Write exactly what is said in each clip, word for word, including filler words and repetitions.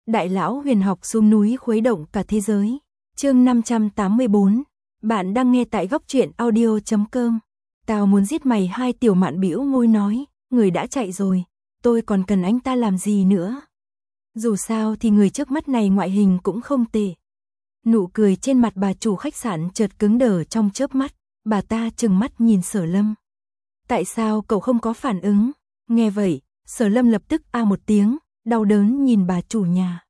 Đại lão huyền học xuống núi khuấy động cả thế giới. Chương năm trăm tám mươi bốn. Bạn đang nghe tại góc truyện audio chấm com. Tao muốn giết mày, hai Tiểu Mạn bĩu môi nói, người đã chạy rồi, tôi còn cần anh ta làm gì nữa. Dù sao thì người trước mắt này ngoại hình cũng không tệ. Nụ cười trên mặt bà chủ khách sạn chợt cứng đờ trong chớp mắt, bà ta trừng mắt nhìn Sở Lâm. Tại sao cậu không có phản ứng? Nghe vậy, Sở Lâm lập tức a một tiếng, đau đớn nhìn bà chủ nhà.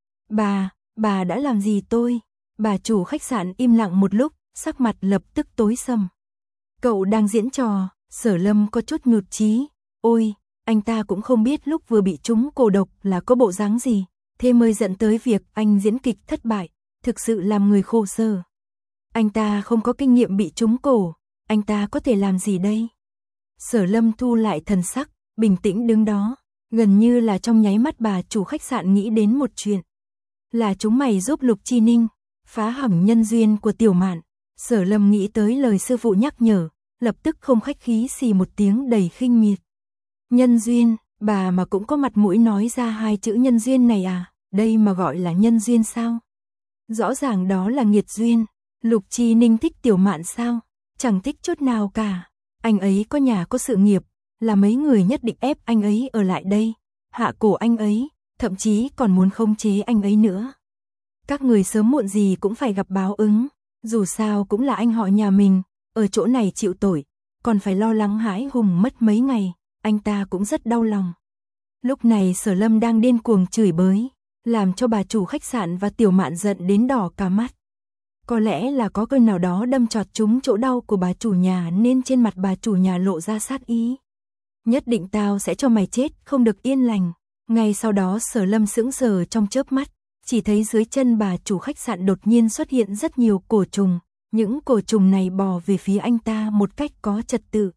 Bà, bà đã làm gì tôi? Bà chủ khách sạn im lặng một lúc, sắc mặt lập tức tối sầm. Cậu đang diễn trò. Sở Lâm có chút nhụt chí. Ôi, anh ta cũng không biết lúc vừa bị trúng cổ độc là có bộ dáng gì, thế mới dẫn tới việc anh diễn kịch thất bại, thực sự làm người khổ sở. Anh ta không có kinh nghiệm bị trúng cổ, anh ta có thể làm gì đây? Sở Lâm thu lại thần sắc, bình tĩnh đứng đó, gần như là trong nháy mắt bà chủ khách sạn nghĩ đến một chuyện. Là chúng mày giúp Lục Chi Ninh phá hỏng nhân duyên của Tiểu Mạn. Sở Lâm nghĩ tới lời sư phụ nhắc nhở, lập tức không khách khí xì một tiếng đầy khinh miệt. Nhân duyên, bà mà cũng có mặt mũi nói ra hai chữ nhân duyên này à? Đây mà gọi là nhân duyên sao? Rõ ràng đó là nghiệt duyên. Lục Chi Ninh thích Tiểu Mạn sao? Chẳng thích chút nào cả. Anh ấy có nhà có sự nghiệp, là mấy người nhất định ép anh ấy ở lại đây, hạ cổ anh ấy, thậm chí còn muốn khống chế anh ấy nữa. Các người sớm muộn gì cũng phải gặp báo ứng, dù sao cũng là anh họ nhà mình, ở chỗ này chịu tội, còn phải lo lắng hãi hùng mất mấy ngày, anh ta cũng rất đau lòng. Lúc này Sở Lâm đang điên cuồng chửi bới, làm cho bà chủ khách sạn và Tiểu Mạn giận đến đỏ cả mắt. Có lẽ là có cơn nào đó đâm chọt trúng chỗ đau của bà chủ nhà nên trên mặt bà chủ nhà lộ ra sát ý. Nhất định tao sẽ cho mày chết, không được yên lành. Ngay sau đó Sở Lâm sững sờ trong chớp mắt, chỉ thấy dưới chân bà chủ khách sạn đột nhiên xuất hiện rất nhiều cổ trùng, những cổ trùng này bò về phía anh ta một cách có trật tự.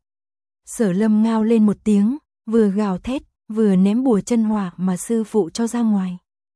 Sở Lâm ngao lên một tiếng, vừa gào thét, vừa ném bùa chân hỏa mà sư phụ cho ra ngoài.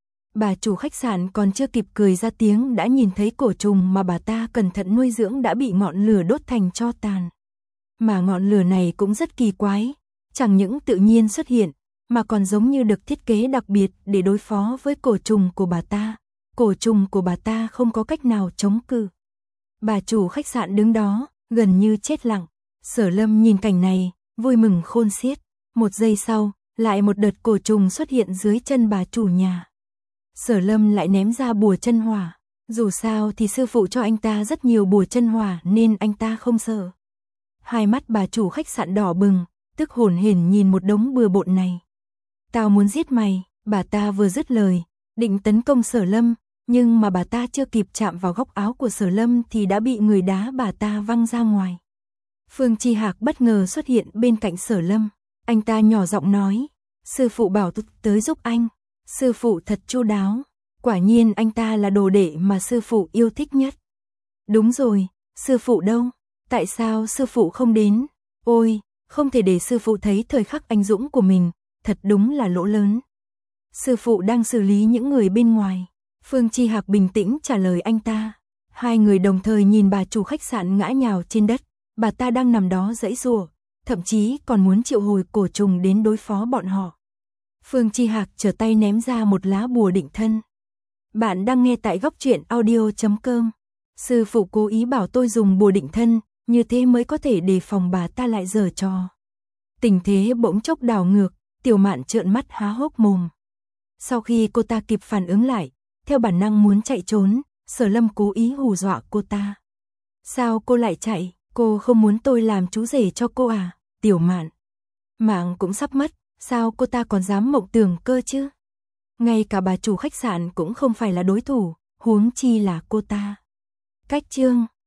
Bà chủ khách sạn còn chưa kịp cười ra tiếng đã nhìn thấy cổ trùng mà bà ta cẩn thận nuôi dưỡng đã bị ngọn lửa đốt thành tro tàn. Mà ngọn lửa này cũng rất kỳ quái, chẳng những tự nhiên xuất hiện, mà còn giống như được thiết kế đặc biệt để đối phó với cổ trùng của bà ta. Cổ trùng của bà ta không có cách nào chống cự. Bà chủ khách sạn đứng đó, gần như chết lặng. Sở Lâm nhìn cảnh này, vui mừng khôn xiết. Một giây sau, lại một đợt cổ trùng xuất hiện dưới chân bà chủ nhà. Sở Lâm lại ném ra bùa chân hỏa. Dù sao thì sư phụ cho anh ta rất nhiều bùa chân hỏa nên anh ta không sợ. Hai mắt bà chủ khách sạn đỏ bừng, tức hổn hển nhìn một đống bừa bộn này. Tao muốn giết mày, bà ta vừa dứt lời, định tấn công Sở Lâm, nhưng mà bà ta chưa kịp chạm vào góc áo của Sở Lâm thì đã bị người đá bà ta văng ra ngoài. Phương Chi Hạc bất ngờ xuất hiện bên cạnh Sở Lâm, anh ta nhỏ giọng nói, sư phụ bảo tôi tới giúp anh, sư phụ thật chu đáo, quả nhiên anh ta là đồ đệ mà sư phụ yêu thích nhất. Đúng rồi, sư phụ đâu? Tại sao sư phụ không đến? Ôi, không thể để sư phụ thấy thời khắc anh dũng của mình, thật đúng là lỗ lớn. Sư phụ đang xử lý những người bên ngoài. Phương Chi Hạc bình tĩnh trả lời anh ta. Hai người đồng thời nhìn bà chủ khách sạn ngã nhào trên đất, bà ta đang nằm đó giãy giụa, thậm chí còn muốn triệu hồi cổ trùng đến đối phó bọn họ. Phương Chi Hạc trở tay ném ra một lá bùa định thân. Bạn đang nghe tại góc truyện audio chấm com. Sư phụ cố ý bảo tôi dùng bùa định thân, như thế mới có thể đề phòng bà ta lại giở trò. Tình thế bỗng chốc đảo ngược, Tiểu Mạn trợn mắt há hốc mồm. Sau khi cô ta kịp phản ứng lại, theo bản năng muốn chạy trốn, Sở Lâm cố ý hù dọa cô ta. Sao cô lại chạy? Cô không muốn tôi làm chú rể cho cô à? Tiểu Mạn, mạng cũng sắp mất, sao cô ta còn dám mộng tưởng cơ chứ? Ngay cả bà chủ khách sạn cũng không phải là đối thủ, huống chi là cô ta. Cách chương